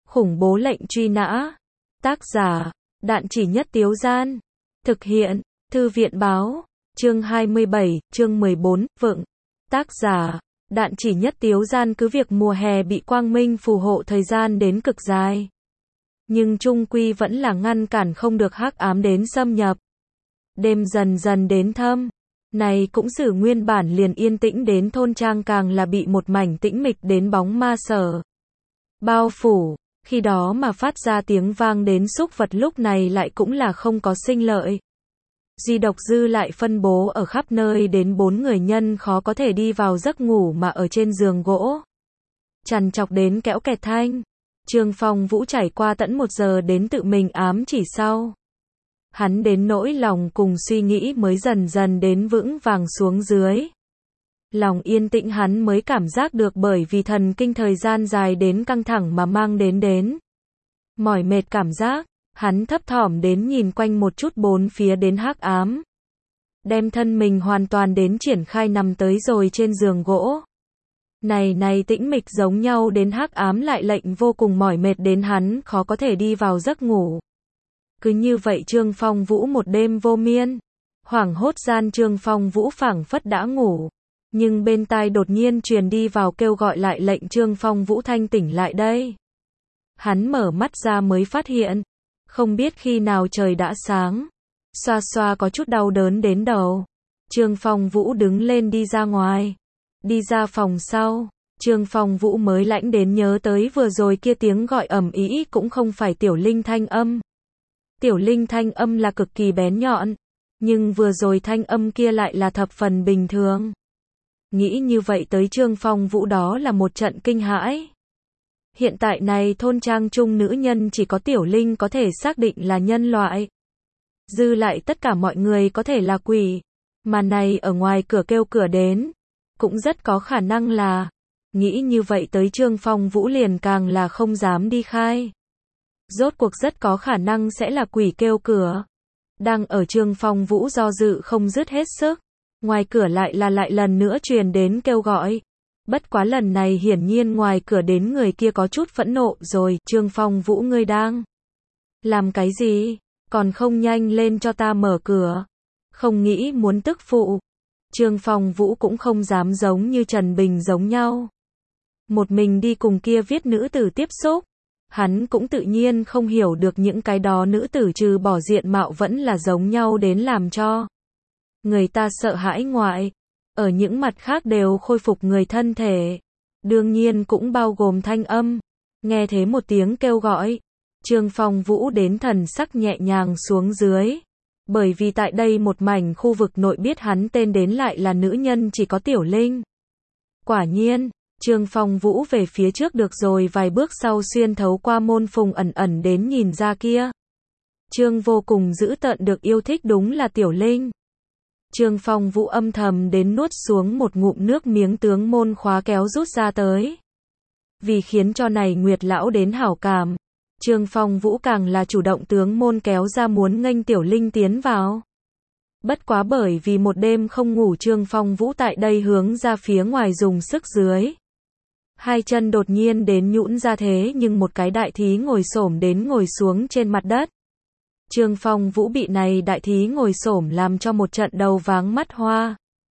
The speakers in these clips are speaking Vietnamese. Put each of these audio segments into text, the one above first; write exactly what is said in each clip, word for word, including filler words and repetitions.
Khủng bố lệnh truy nã. Tác giả, Đạn Chỉ Nhất Tiếu Gian. Thực hiện, Thư viện Báo. Chương hai mươi bảy, chương mười bốn, vựng. Tác giả, Đạn Chỉ Nhất Tiếu Gian. Cứ việc mùa hè bị quang minh phù hộ thời gian đến cực dài, nhưng chung quy vẫn là ngăn cản không được hắc ám đến xâm nhập. Đêm dần dần đến thâm. Này cũng xử nguyên bản liền yên tĩnh đến thôn trang càng là bị một mảnh tĩnh mịch đến bóng ma sở bao phủ. Khi đó mà phát ra tiếng vang đến súc vật lúc này lại cũng là không có sinh lợi. Duy độc dư lại phân bố ở khắp nơi đến bốn người nhân khó có thể đi vào giấc ngủ mà ở trên giường gỗ. Trằn trọc đến kẽo kẹt thanh. Trương Phong Vũ trải qua tận một giờ đến tự mình ám chỉ sau. Hắn đến nỗi lòng cùng suy nghĩ mới dần dần đến vững vàng xuống dưới. Lòng yên tĩnh hắn mới cảm giác được bởi vì thần kinh thời gian dài đến căng thẳng mà mang đến đến mỏi mệt cảm giác. Hắn thấp thỏm đến nhìn quanh một chút bốn phía đến hắc ám. Đem thân mình hoàn toàn đến triển khai nằm tới rồi trên giường gỗ. Này này tĩnh mịch giống nhau đến hắc ám lại lệnh vô cùng mỏi mệt đến hắn khó có thể đi vào giấc ngủ. Cứ như vậy Trương Phong Vũ một đêm vô miên. Hoảng hốt gian Trương Phong Vũ phảng phất đã ngủ. Nhưng bên tai đột nhiên truyền đi vào kêu gọi lại lệnh Trương Phong Vũ thanh tỉnh lại đây. Hắn mở mắt ra mới phát hiện. Không biết khi nào trời đã sáng. Xoa xoa có chút đau đớn đến đầu. Trương Phong Vũ đứng lên đi ra ngoài. Đi ra phòng sau. Trương Phong Vũ mới lãnh đến nhớ tới vừa rồi kia tiếng gọi ầm ĩ cũng không phải Tiểu Linh thanh âm. Tiểu Linh thanh âm là cực kỳ bén nhọn. Nhưng vừa rồi thanh âm kia lại là thập phần bình thường. Nghĩ như vậy tới Trương Phong Vũ đó là một trận kinh hãi. Hiện tại này thôn trang trung nữ nhân chỉ có Tiểu Linh có thể xác định là nhân loại. Dư lại tất cả mọi người có thể là quỷ. Mà này ở ngoài cửa kêu cửa đến. Cũng rất có khả năng là. Nghĩ như vậy tới Trương Phong Vũ liền càng là không dám đi khai. Rốt cuộc rất có khả năng sẽ là quỷ kêu cửa. Đang ở Trương Phong Vũ do dự không dứt hết sức. Ngoài cửa lại là lại lần nữa truyền đến kêu gọi. Bất quá lần này hiển nhiên ngoài cửa đến người kia có chút phẫn nộ rồi. Trương Phong Vũ ngươi đang làm cái gì? Còn không nhanh lên cho ta mở cửa. Không nghĩ muốn tức phụ. Trương Phong Vũ cũng không dám giống như Trần Bình giống nhau. Một mình đi cùng kia viết nữ tử tiếp xúc. Hắn cũng tự nhiên không hiểu được những cái đó nữ tử trừ bỏ diện mạo vẫn là giống nhau đến làm cho người ta sợ hãi ngoại. Ở những mặt khác đều khôi phục người thân thể. Đương nhiên cũng bao gồm thanh âm. Nghe thế một tiếng kêu gọi. Trương Phong Vũ đến thần sắc nhẹ nhàng xuống dưới. Bởi vì tại đây một mảnh khu vực nội biết hắn tên đến lại là nữ nhân chỉ có Tiểu Linh. Quả nhiên, Trương Phong Vũ về phía trước được rồi vài bước sau xuyên thấu qua môn phùng ẩn ẩn đến nhìn ra kia. Trương vô cùng dữ tợn được yêu thích đúng là Tiểu Linh. Trương Phong Vũ âm thầm đến nuốt xuống một ngụm nước miếng tướng môn khóa kéo rút ra tới. Vì khiến cho này Nguyệt lão đến hảo cảm. Trương Phong Vũ càng là chủ động tướng môn kéo ra muốn nghênh Tiểu Linh tiến vào. Bất quá bởi vì một đêm không ngủ Trương Phong Vũ tại đây hướng ra phía ngoài dùng sức dưới. Hai chân đột nhiên đến nhũn ra thế nhưng một cái đại thí ngồi xổm đến ngồi xuống trên mặt đất. Trương Phong Vũ bị này đại thí ngồi xổm làm cho một trận đầu váng mắt hoa.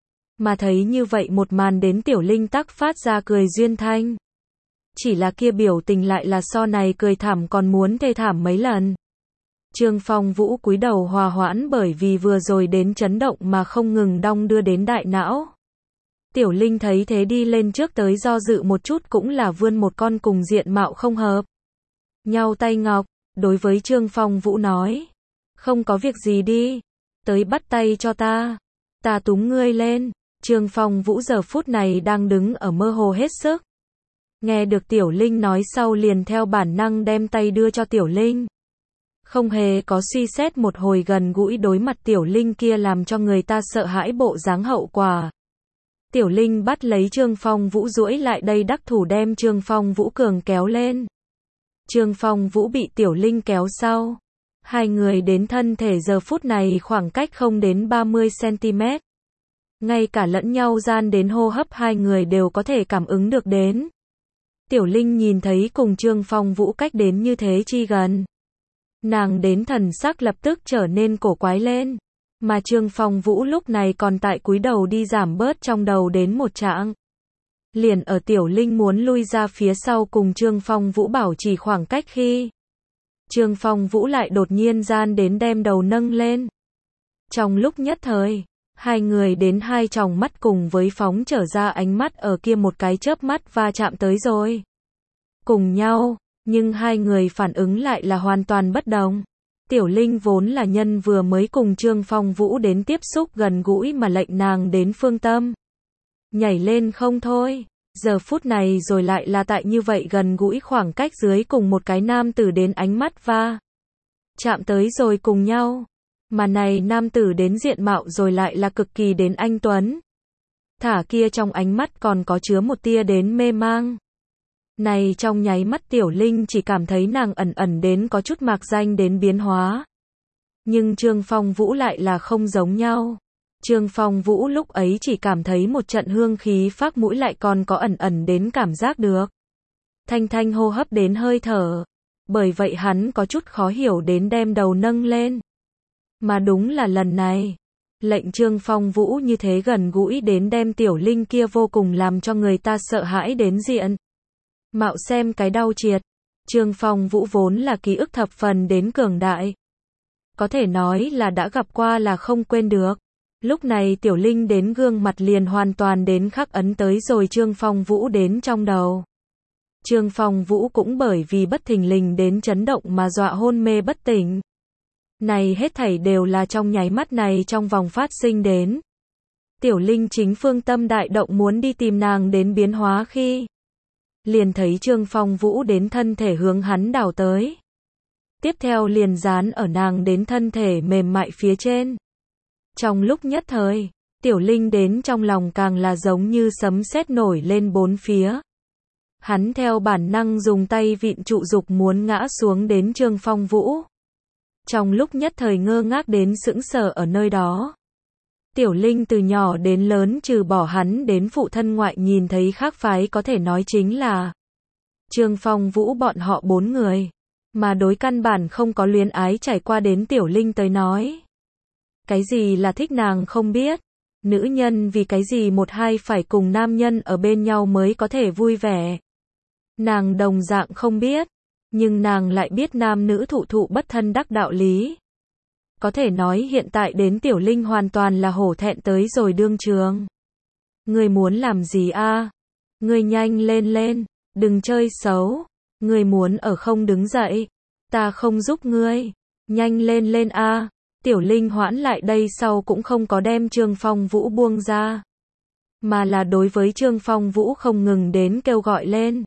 Mà thấy như vậy một màn đến Tiểu Linh tắc phát ra cười duyên thanh. Chỉ là kia biểu tình lại là so này cười thảm còn muốn thê thảm mấy lần. Trương Phong Vũ cúi đầu hòa hoãn bởi vì vừa rồi đến chấn động mà không ngừng đong đưa đến đại não. Tiểu Linh thấy thế đi lên trước tới do dự một chút cũng là vươn một con cùng diện mạo không hợp nhau tay ngọc, đối với Trương Phong Vũ nói. Không có việc gì đi. Tới bắt tay cho ta. Ta túm ngươi lên. Trương Phong Vũ giờ phút này đang đứng ở mơ hồ hết sức. Nghe được Tiểu Linh nói sau liền theo bản năng đem tay đưa cho Tiểu Linh. Không hề có suy xét một hồi gần gũi đối mặt Tiểu Linh kia làm cho người ta sợ hãi bộ dáng hậu quả. Tiểu Linh bắt lấy Trương Phong Vũ duỗi lại đây đắc thủ đem Trương Phong Vũ cường kéo lên. Trương Phong Vũ bị Tiểu Linh kéo sau. Hai người đến thân thể giờ phút này khoảng cách không đến ba mươi xăng-ti-mét. Ngay cả lẫn nhau gian đến hô hấp hai người đều có thể cảm ứng được đến. Tiểu Linh nhìn thấy cùng Trương Phong Vũ cách đến như thế chi gần. Nàng đến thần sắc lập tức trở nên cổ quái lên. Mà Trương Phong Vũ lúc này còn tại cúi đầu đi giảm bớt trong đầu đến một trạng. Liền ở Tiểu Linh muốn lui ra phía sau cùng Trương Phong Vũ bảo trì khoảng cách khi Trương Phong Vũ lại đột nhiên gian đến đem đầu nâng lên. Trong lúc nhất thời, hai người đến hai tròng mắt cùng với phóng trở ra ánh mắt ở kia một cái chớp mắt va chạm tới rồi. Cùng nhau, nhưng hai người phản ứng lại là hoàn toàn bất đồng. Tiểu Linh vốn là nhân vừa mới cùng Trương Phong Vũ đến tiếp xúc gần gũi mà lệnh nàng đến phương tâm. Nhảy lên không thôi, giờ phút này rồi lại là tại như vậy gần gũi khoảng cách dưới cùng một cái nam tử đến ánh mắt va chạm tới rồi cùng nhau. Mà này nam tử đến diện mạo rồi lại là cực kỳ đến anh tuấn. Thả kia trong ánh mắt còn có chứa một tia đến mê mang. Này trong nháy mắt Tiểu Linh chỉ cảm thấy nàng ẩn ẩn đến có chút mạc danh đến biến hóa. Nhưng Trương Phong Vũ lại là không giống nhau. Trương Phong Vũ lúc ấy chỉ cảm thấy một trận hương khí phác mũi lại còn có ẩn ẩn đến cảm giác được. Thanh thanh hô hấp đến hơi thở. Bởi vậy hắn có chút khó hiểu đến đem đầu nâng lên. Mà đúng là lần này, lệnh Trương Phong Vũ như thế gần gũi đến đem Tiểu Linh kia vô cùng làm cho người ta sợ hãi đến diện. Mạo xem cái đau triệt, Trương Phong Vũ vốn là ký ức thập phần đến cường đại. Có thể nói là đã gặp qua là không quên được. Lúc này Tiểu Linh đến gương mặt liền hoàn toàn đến khắc ấn tới rồi Trương Phong Vũ đến trong đầu. Trương Phong Vũ cũng bởi vì bất thình lình đến chấn động mà dọa hôn mê bất tỉnh. Này hết thảy đều là trong nháy mắt này trong vòng phát sinh đến. Tiểu Linh chính phương tâm đại động muốn đi tìm nàng đến biến hóa khi liền thấy Trương Phong Vũ đến thân thể hướng hắn đảo tới. Tiếp theo liền dán ở nàng đến thân thể mềm mại phía trên. Trong lúc nhất thời, Tiểu Linh đến trong lòng càng là giống như sấm sét nổi lên bốn phía. Hắn theo bản năng dùng tay vịn trụ dục muốn ngã xuống đến Trương Phong Vũ. Trong lúc nhất thời ngơ ngác đến sững sờ ở nơi đó. Tiểu Linh từ nhỏ đến lớn trừ bỏ hắn đến phụ thân ngoại nhìn thấy khác phái có thể nói chính là Trương Phong Vũ bọn họ bốn người. Mà đối căn bản không có luyến ái trải qua đến Tiểu Linh tới nói. Cái gì là thích nàng không biết. Nữ nhân vì cái gì một hai phải cùng nam nhân ở bên nhau mới có thể vui vẻ. Nàng đồng dạng không biết. Nhưng nàng lại biết nam nữ thụ thụ bất thân đắc đạo lý. Có thể nói hiện tại đến Tiểu Linh hoàn toàn là hổ thẹn tới rồi đương trường. Ngươi muốn làm gì a? Ngươi nhanh lên lên, đừng chơi xấu. Ngươi muốn ở không đứng dậy. Ta không giúp ngươi. Nhanh lên lên a. Tiểu Linh hoãn lại đây sau cũng không có đem Trương Phong Vũ buông ra. Mà là đối với Trương Phong Vũ không ngừng đến kêu gọi lên.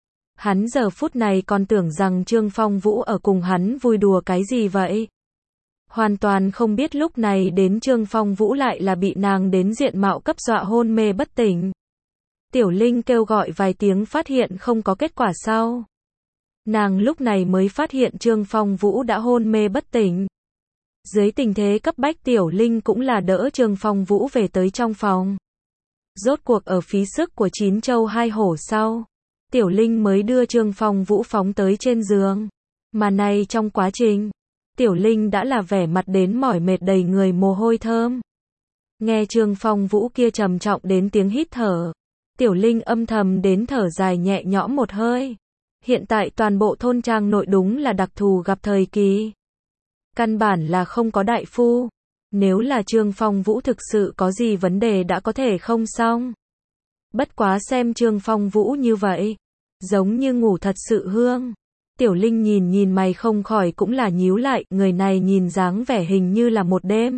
Hắn giờ phút này còn tưởng rằng Trương Phong Vũ ở cùng hắn vui đùa cái gì vậy. Hoàn toàn không biết lúc này đến Trương Phong Vũ lại là bị nàng đến diện mạo cấp dọa hôn mê bất tỉnh. Tiểu Linh kêu gọi vài tiếng phát hiện không có kết quả sau. Nàng lúc này mới phát hiện Trương Phong Vũ đã hôn mê bất tỉnh. Dưới tình thế cấp bách Tiểu Linh cũng là đỡ Trương Phong Vũ về tới trong phòng. Rốt cuộc ở phí sức của chín châu hai hổ sau. Tiểu Linh mới đưa Trương Phong Vũ phóng tới trên giường. Mà này trong quá trình, Tiểu Linh đã là vẻ mặt đến mỏi mệt đầy người mồ hôi thơm. Nghe Trương Phong Vũ kia trầm trọng đến tiếng hít thở. Tiểu Linh âm thầm đến thở dài nhẹ nhõm một hơi. Hiện tại toàn bộ thôn trang nội đúng là đặc thù gặp thời kỳ. Căn bản là không có đại phu. Nếu là Trương Phong Vũ thực sự có gì vấn đề đã có thể không xong. Bất quá xem Trương Phong Vũ như vậy. Giống như ngủ thật sự hương. Tiểu Linh nhìn nhìn mày không khỏi cũng là nhíu lại. Người này nhìn dáng vẻ hình như là một đêm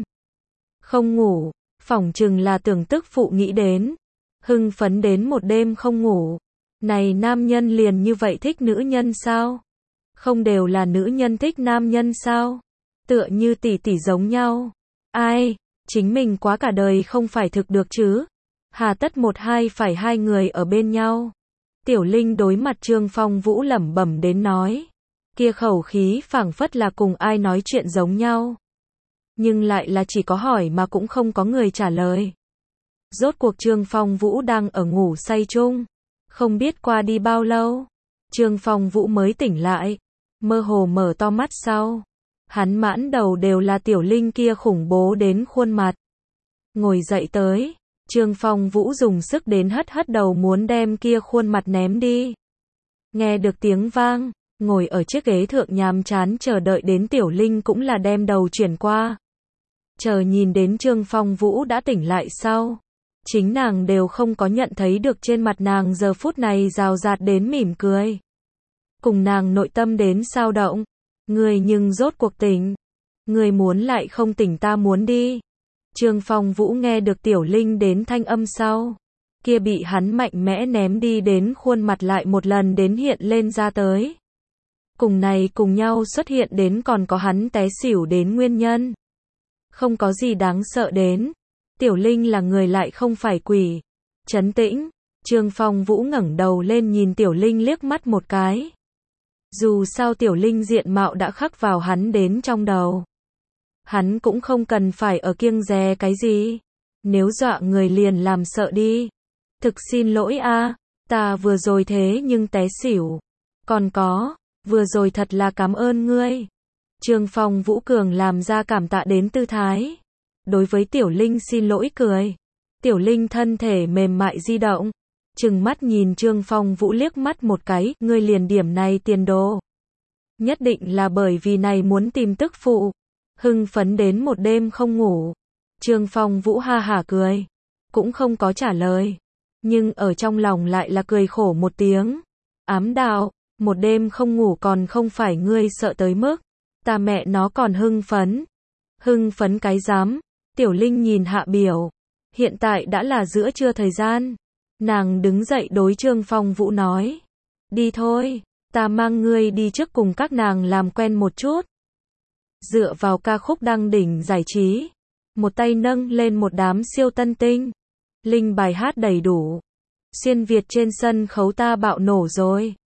không ngủ. Phỏng chừng là tưởng tức phụ nghĩ đến. Hưng phấn đến một đêm không ngủ. Này nam nhân liền như vậy thích nữ nhân sao? Không đều là nữ nhân thích nam nhân sao? Tựa như tỷ tỷ giống nhau. Ai? Chính mình quá cả đời không phải thực được chứ? Hà tất một hai phải hai người ở bên nhau. Tiểu Linh đối mặt Trương Phong Vũ lẩm bẩm đến nói. Kia khẩu khí phảng phất là cùng ai nói chuyện giống nhau. Nhưng lại là chỉ có hỏi mà cũng không có người trả lời. Rốt cuộc Trương Phong Vũ đang ở ngủ say chung. Không biết qua đi bao lâu, Trương Phong Vũ mới tỉnh lại, mơ hồ mở to mắt sau. Hắn mãn đầu đều là Tiểu Linh kia khủng bố đến khuôn mặt. Ngồi dậy tới, Trương Phong Vũ dùng sức đến hất hất đầu muốn đem kia khuôn mặt ném đi. Nghe được tiếng vang, ngồi ở chiếc ghế thượng nhàm chán chờ đợi đến Tiểu Linh cũng là đem đầu chuyển qua. Chờ nhìn đến Trương Phong Vũ đã tỉnh lại sau, chính nàng đều không có nhận thấy được trên mặt nàng giờ phút này rào rạt đến mỉm cười. Cùng nàng nội tâm đến sao động, người nhưng rốt cuộc tỉnh. Người muốn lại không tỉnh ta muốn đi. Trương Phong Vũ nghe được Tiểu Linh đến thanh âm sau, kia bị hắn mạnh mẽ ném đi đến khuôn mặt lại một lần đến hiện lên ra tới. Cùng này cùng nhau xuất hiện đến còn có hắn té xỉu đến nguyên nhân. Không có gì đáng sợ đến. Tiểu Linh là người lại không phải quỷ. Trấn tĩnh, Trương Phong Vũ ngẩng đầu lên nhìn Tiểu Linh liếc mắt một cái. Dù sao Tiểu Linh diện mạo đã khắc vào hắn đến trong đầu. Hắn cũng không cần phải ở kiêng dè cái gì. Nếu dọa người liền làm sợ đi. Thực xin lỗi a, ta vừa rồi thế nhưng té xỉu. Còn có, vừa rồi thật là cảm ơn ngươi. Trương Phong Vũ cường làm ra cảm tạ đến tư thái. Đối với Tiểu Linh xin lỗi cười. Tiểu Linh thân thể mềm mại di động. Trừng mắt nhìn Trương Phong Vũ liếc mắt một cái, ngươi liền điểm này tiền đồ. Nhất định là bởi vì này muốn tìm tức phụ. Hưng phấn đến một đêm không ngủ. Trương Phong Vũ ha hả cười. Cũng không có trả lời. Nhưng ở trong lòng lại là cười khổ một tiếng. Ám đạo, một đêm không ngủ còn không phải ngươi sợ tới mức. Ta mẹ nó còn hưng phấn. Hưng phấn cái dám. Tiểu Linh nhìn hạ biểu. Hiện tại đã là giữa trưa thời gian. Nàng đứng dậy đối Trương Phong Vũ nói. Đi thôi, ta mang ngươi đi trước cùng các nàng làm quen một chút. Dựa vào ca khúc đăng đỉnh giải trí. Một tay nâng lên một đám siêu tân tinh. Linh bài hát đầy đủ. Xuyên Việt trên sân khấu ta bạo nổ rồi.